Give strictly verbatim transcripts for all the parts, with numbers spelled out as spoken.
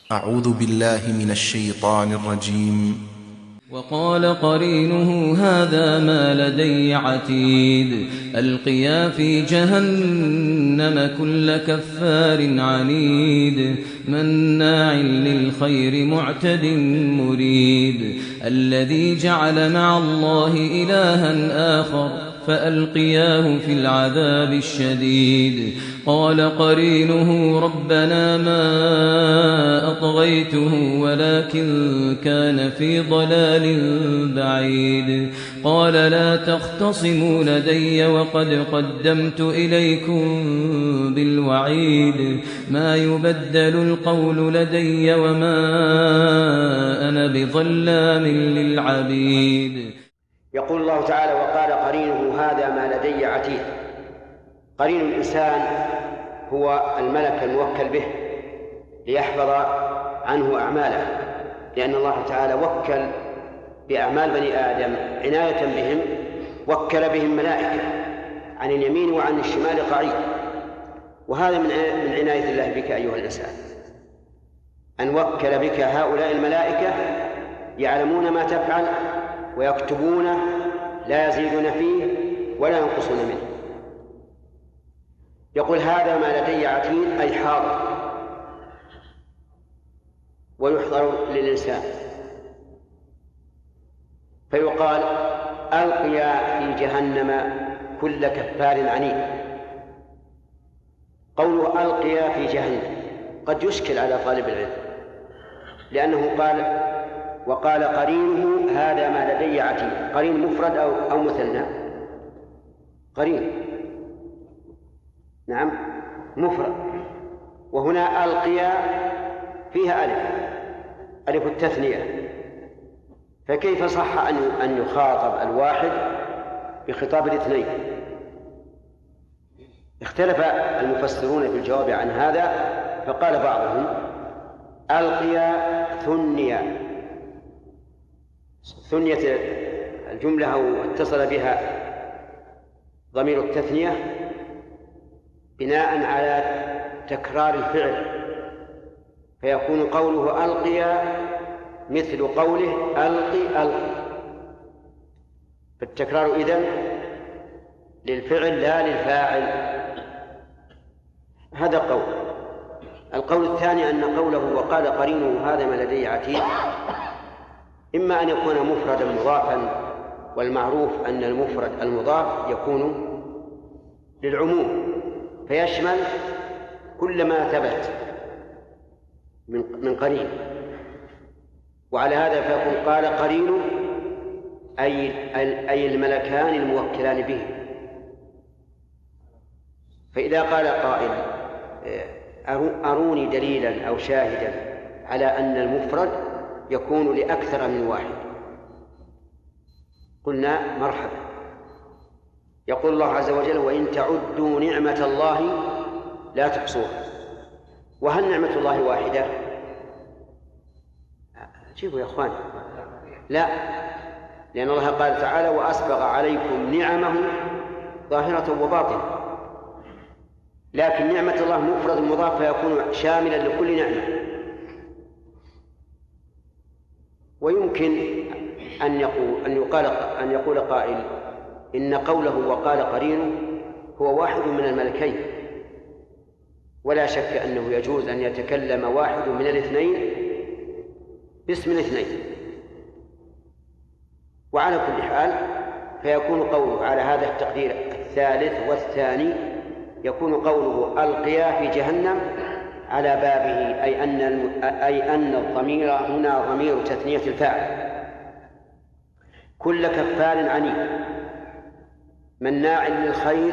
أعوذ بالله من الشيطان الرجيم. وقال قرينه هذا ما لدي عتيد ألقيا في جهنم كل كفار عنيد مناع للخير معتد مريب الذي جعل مع الله إلها آخر فألقياه في العذاب الشديد قال قرينه ربنا ما أطغيته ولكن كان في ضلال بعيد قال لا تختصموا لدي وقد قدمت إليكم بالوعيد ما يبدل القول لدي وما أنا بظلام للعبيد. يقول الله تعالى وقال قرينه هذا ما لدي عتيد. قرين الإنسان هو الملك الموكل به ليحفظ عنه أعماله، لأن الله تعالى وكل بأعمال بني آدم عناية بهم، وكل بهم ملائكة عن اليمين وعن الشمال قعيد، وهذا من عناية الله بك أيها الإنسان، أن وكل بك هؤلاء الملائكة يعلمون ما تفعل ويكتبونه لا يزيدون فيه ولا ينقصون منه. يقول هذا ما لدي عتيد أي حاضر ويحضر للإنسان، فيقال ألقيا في جهنم كل كفار عنيد. قوله ألقيا في جهنم قد يشكل على طالب العلم، لأنه قال وقال قرينه هذا ما لدي عتيد. قرين مفرد أو, أو مثنى؟ قرين نعم مفرد، وهنا ألقيا فيها ألف ألف التثنية، فكيف صح أن أن يخاطب الواحد بخطاب الاثنين؟ اختلف المفسرون في الجواب عن هذا، فقال بعضهم ألقيا ثنيا، ثنية الجملة أو اتصل بها ضمير التثنية بناء على تكرار الفعل، فيكون قوله ألقيا مثل قوله ألقي ألقي، فالتكرار إذن للفعل لا للفاعل. هذا قول. القول الثاني أن قوله وقال قرينه هذا ما لدي عتيد إما أن يكون مفردا مضافا، والمعروف أن المفرد المضاف يكون للعموم فيشمل كل ما ثبت من قرين، وعلى هذا فيكون قال قرينه أي أي الملكان الموكلان به. فإذا قال قائل أروني دليلا أو شاهدا على أن المفرد يكون لأكثر من واحد، قلنا مرحبا. يقول الله عز وجل وإن تعدوا نعمة الله لا تحصوها. وهل نعمة الله واحدة؟ جيبوا يا أخوان، لا، لأن الله قال تعالى وأسبغ عليكم نعمه ظاهرة وباطنة، لكن نعمة الله مفرد مضاف فيكون شاملا لكل نعمة. ويمكن أن يقول أن يقال أن يقول قائل إن قوله وقال قرينه هو واحد من الملكين، ولا شك أنه يجوز أن يتكلم واحد من الاثنين باسم الاثنين. وعلى كل حال فيكون قوله على هذا التقدير الثالث والثاني يكون قوله ألقيا في جهنم على بابه، أي أن أي أن الضمير هنا ضمير تثنية الفاعل. كل كفار عنيد مناع للخير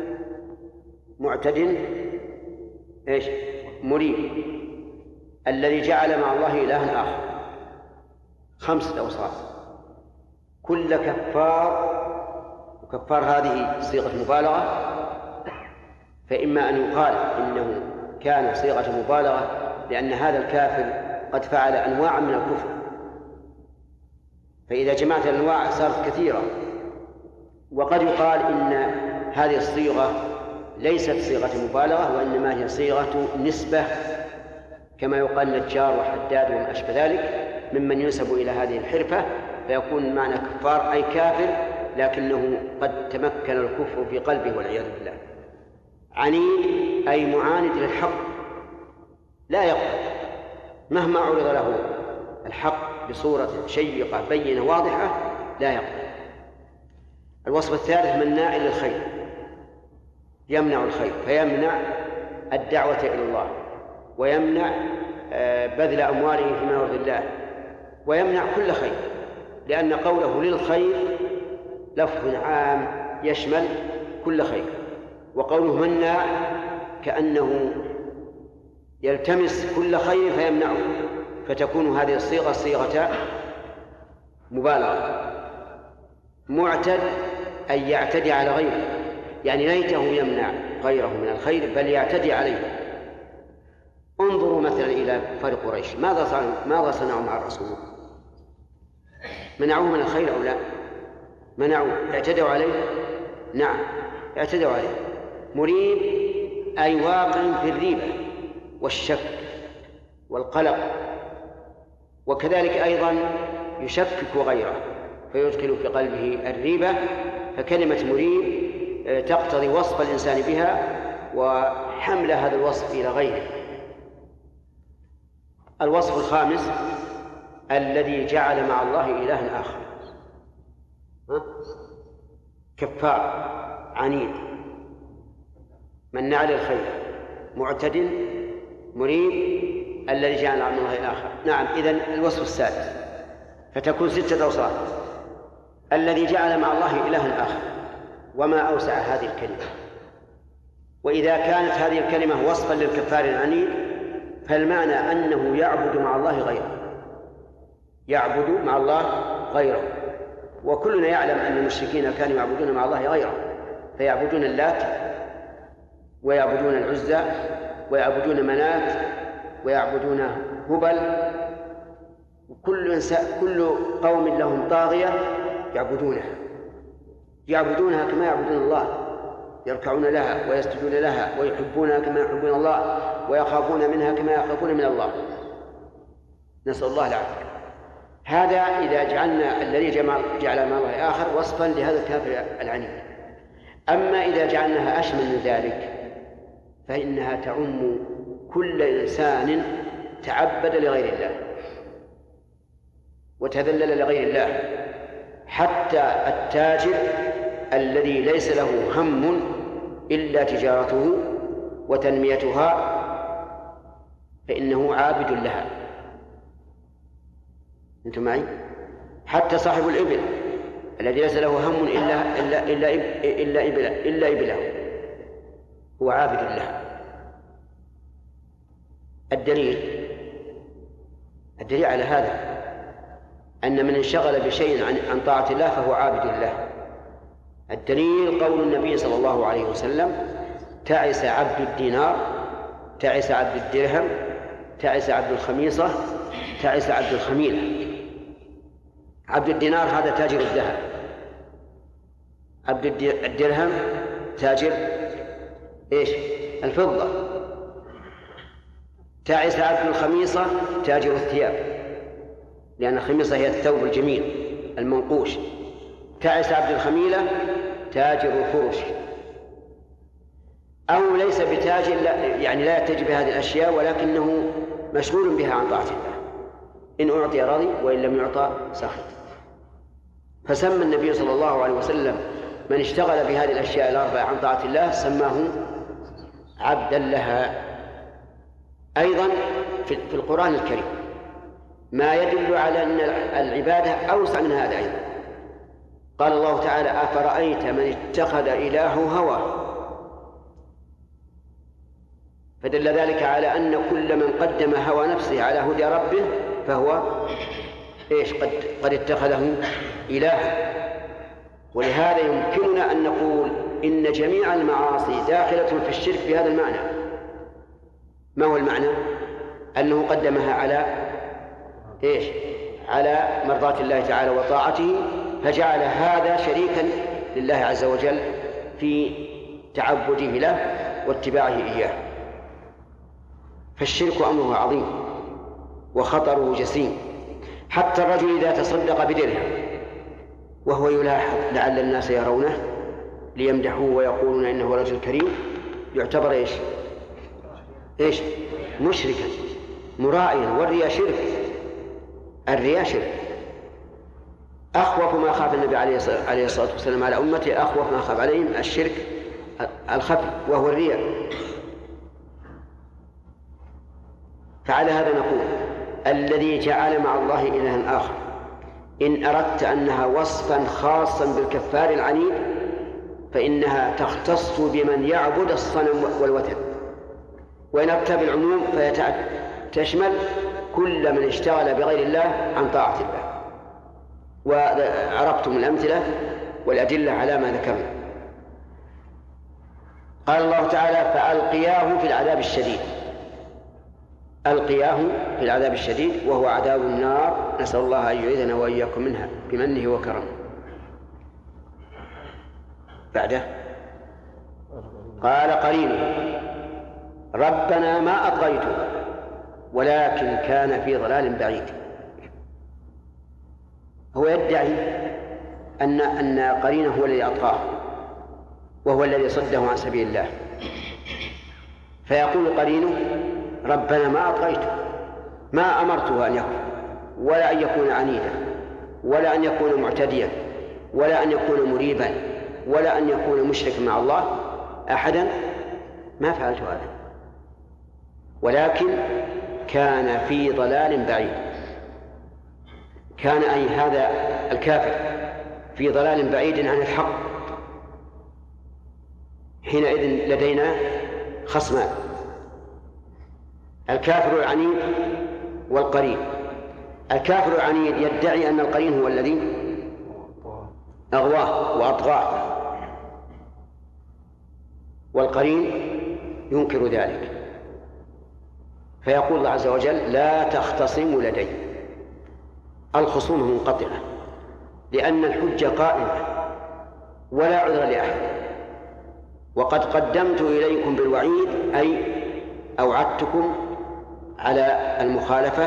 معتد ايش مريب الذي جعل مع الله إلها آخر. خمسة أوصاف. كل كفار، وكفار هذه صيغة مبالغة، فإما أن يقال إنه كان صيغة مبالغة لأن هذا الكافر قد فعل أنواع من الكفر، فإذا جمعت الأنواع صارت كثيرة. وقد يقال إن هذه الصيغة ليست صيغة مبالغة، وإنما هي صيغة نسبة كما يقال نجار وحداد وما أشبه ذلك ممن ينسب إلى هذه الحرفة، فيكون معنى كفار أي كافر لكنه قد تمكن الكفر في قلبه والعياذ بالله. عنيد أي معاند للحق لا يقبل مهما عرض له الحق بصورة شيقة بينة واضحة لا يقبل. الوصف الثالث مناع للخير، يمنع الخير فيمنع الدعوة إلى الله، ويمنع بذل أمواله فيما يرضي الله، ويمنع كل خير، لأن قوله للخير لفظ عام يشمل كل خير، وقوله مناع كأنه يلتمس كل خير فيمنعه، فتكون هذه الصيغة صيغة مبالغة. معتد أي يعتدي على غيره، يعني ليته يمنع غيره من الخير بل يعتدي عليه. انظروا مثلا إلى كفار قريش، ماذا صنعوا ماذا صنعوا مع الرسول؟ منعوه من الخير أو لا؟ منعوه. اعتدوا عليه؟ نعم اعتدوا عليه. مريب أي واقع في الريبة والشك والقلق، وكذلك أيضا يشكك غيره فيدخل في قلبه الريبة، فكلمة مريب تقتضي وصف الإنسان بها وحمل هذا الوصف إلى غيره. الوصف الخامس الذي جعل مع الله إلها آخر، كفار عنيد مناع للخير معتد مريب الذي جعل مع الله الآخر. نعم، إذن الوصف السادس، فتكون ستة أوصاف. الذي جعل مع الله إلها آخر، وما أوسع هذه الكلمة. وإذا كانت هذه الكلمة وصفا للكفار العنيد فالمعنى أنه يعبد مع الله غيره، يعبد مع الله غيره. وكلنا يعلم أن المشركين كانوا يعبدون مع الله غيره، فيعبدون اللات ويعبدون العزى ويعبدون منات ويعبدون هبل، وكل إنسان كل قوم لهم طاغية يعبدونها يعبدونها كما يعبدون الله، يركعون لها ويسجدون لها ويحبونها كما يحبون الله ويخافون منها كما يخافون من الله، نسأل الله العافية. هذا إذا جعلنا الذي جعل مع الله آخر وصفا لهذا الكافر العنيد. أما إذا جعلناها أشمل من ذلك فإنها تعم كل إنسان تعبد لغير الله وتذلل لغير الله، حتى التاجر الذي ليس له هم إلا تجارته وتنميتها فإنه عابد لها. أنتم معي؟ حتى صاحب الإبل الذي ليس له هم إلا إلا إلا إلا إبله إلا إبله هو عابد لها. الدليل الدليل على هذا أن من انشغل بشيء عن عن طاعة الله فهو عابد لله. الدليل قول النبي صلى الله عليه وسلم: تعس عبد الدينار، تعس عبد الدرهم، تعس عبد الخميصة، تعس عبد الخميلة. عبد الدينار هذا تاجر الذهب، عبد الدرهم تاجر ايش؟ الفضة، تعس عبد الخميصة تاجر الثياب، لأن الخميصة هي الثوب الجميل المنقوش. تعس عبد الخميلة تاجر الفرش، أو ليس بتاجر، يعني لا يتجه بهذه الأشياء ولكنه مشغول بها عن طاعة الله، إن أعطي رضي وإن لم يعطى سخط. فسمى النبي صلى الله عليه وسلم من اشتغل بهذه الأشياء الأربعة عن طاعة الله سماه عبدا لها. أيضا في القرآن الكريم ما يدل على أن العبادة أوسع من هذا أيضا. قال الله تعالى: أفرأيت من اتخذ إلهه هواه، فدل ذلك على أن كل من قدم هوى نفسه على هدى ربه فهو إيش؟ قد, قد اتخذه إلها. ولهذا يمكننا أن نقول إن جميع المعاصي داخلة في الشرك بهذا المعنى. ما هو المعنى؟ أنه قدمها على إيش؟ على مرضاة الله تعالى وطاعته، فجعل هذا شريكا لله عز وجل في تعبده له واتباعه إياه. فالشرك أمره عظيم وخطره جسيم. حتى الرجل إذا تصدق بدرهم وهو يلاحظ لعل الناس يرونه ليمدحوه ويقولون إنه رجل كريم يعتبر إيش؟ إيش؟ مشركا مرائيا، والرياء شرك. الرياء شرك. أخوف ما خاف النبي عليه الصلاة والسلام على أمته، أخوف ما خاف عليهم الشرك الخفي وهو الرياء. فعلى هذا نقول: الذي جعل مع الله إلها آخر إن أردت أنها وصفا خاصا بالكفار العنيد فإنها تختص بمن يعبد الصنم والوثن، وإن أردت بالعموم فتشمل كل من اشتغل بغير الله عن طاعة الله. وعرفتم الأمثلة والأدلة على ما ذكرنا. قال الله تعالى: فألقياه في العذاب الشديد. ألقياه في العذاب الشديد وهو عذاب النار، نسأل الله أن يعيذنا وإياكم منها بمنه وكرمه. بعده قال قرينه: ربنا ما أطغيته ولكن كان في ضلال بعيد. هو يدعي أن أن قرينه هو الذي أطغاه وهو الذي صده عن سبيل الله، فيقول قرينه: ربنا ما أطغيته، ما أمرته أن يكون ولا أن يكون عنيدا ولا أن يكون معتديا ولا أن يكون مريبا ولا أن يكون مشركا مع الله أحدا، ما فعلت هذا، ولكن كان في ضلال بعيد. كان أي هذا الكافر في ضلال بعيد عن الحق. حينئذ لدينا خصمان: الكافر العنيد والقرين. الكافر العنيد يدعي أن القرين هو الذي أغواه وأطغاه، والقرين ينكر ذلك، فيقول الله عز وجل: لا تختصموا لدي. الخصوم منقطعة لأن الحجة قائمة ولا عذر لأحد، وقد قدمت إليكم بالوعيد أي أوعدتكم على المخالفة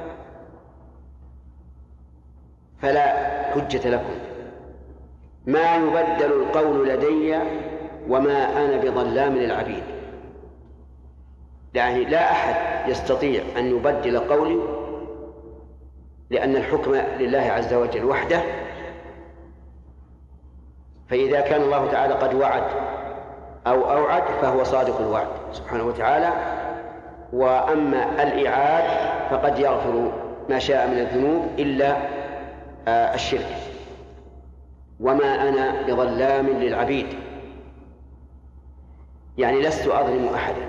فلا حجة لكم. ما يبدل القول لدي وما أنا بظلام للعبيد. يعني لا أحد يستطيع أن يبدل قولي، لأن الحكم لله عز وجل وحده. فإذا كان الله تعالى قد وعد أو أوعد فهو صادق الوعد سبحانه وتعالى. وأما الإعاد فقد يغفر ما شاء من الذنوب إلا الشرك. وما أنا بظلام للعبيد، يعني لست أظلم أحدا.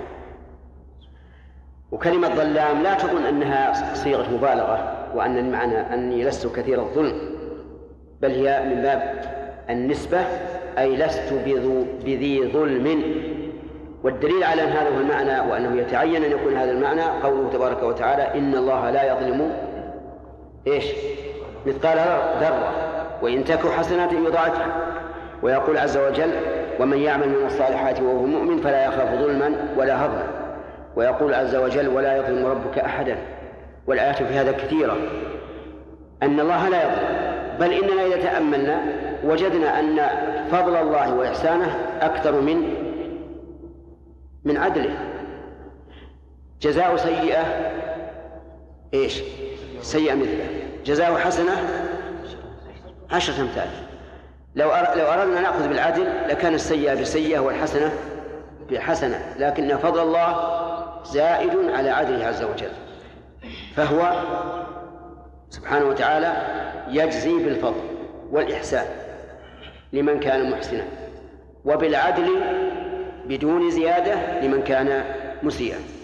وكلمة ظلام لا تظن أنها صيغة مبالغة وأن المعنى أني لست كثير الظلم، بل هي من باب النسبة، أي لست بذي ظلم. والدليل على أن هذا هو المعنى وأنه يتعين أن يكون هذا المعنى قوله تبارك وتعالى: إن الله لا يظلم إيش مثقال ذرة وإن تك حسنة يضاعفها. ويقول عز وجل: ومن يعمل من الصالحات وهو مؤمن فلا يخاف ظلما ولا هضما. ويقول عز وجل: ولا يظلم ربك أحدا. والآيات في هذا كثيرة، أن الله لا يظلم، بل إننا إذا تأملنا وجدنا أن فضل الله وإحسانه أكثر من من عدله. جزاء سيئة إيش؟ سيئة مثله. جزاء حسنة عشرة أمثال. لو لو أردنا نأخذ بالعدل لكان السيئة بسيئة والحسنة بحسنة، لكن فضل الله زائد على عدله عز وجل، فهو سبحانه وتعالى يجزي بالفضل والإحسان لمن كان محسنا، وبالعدل بدون زيادة لمن كان مسيئا.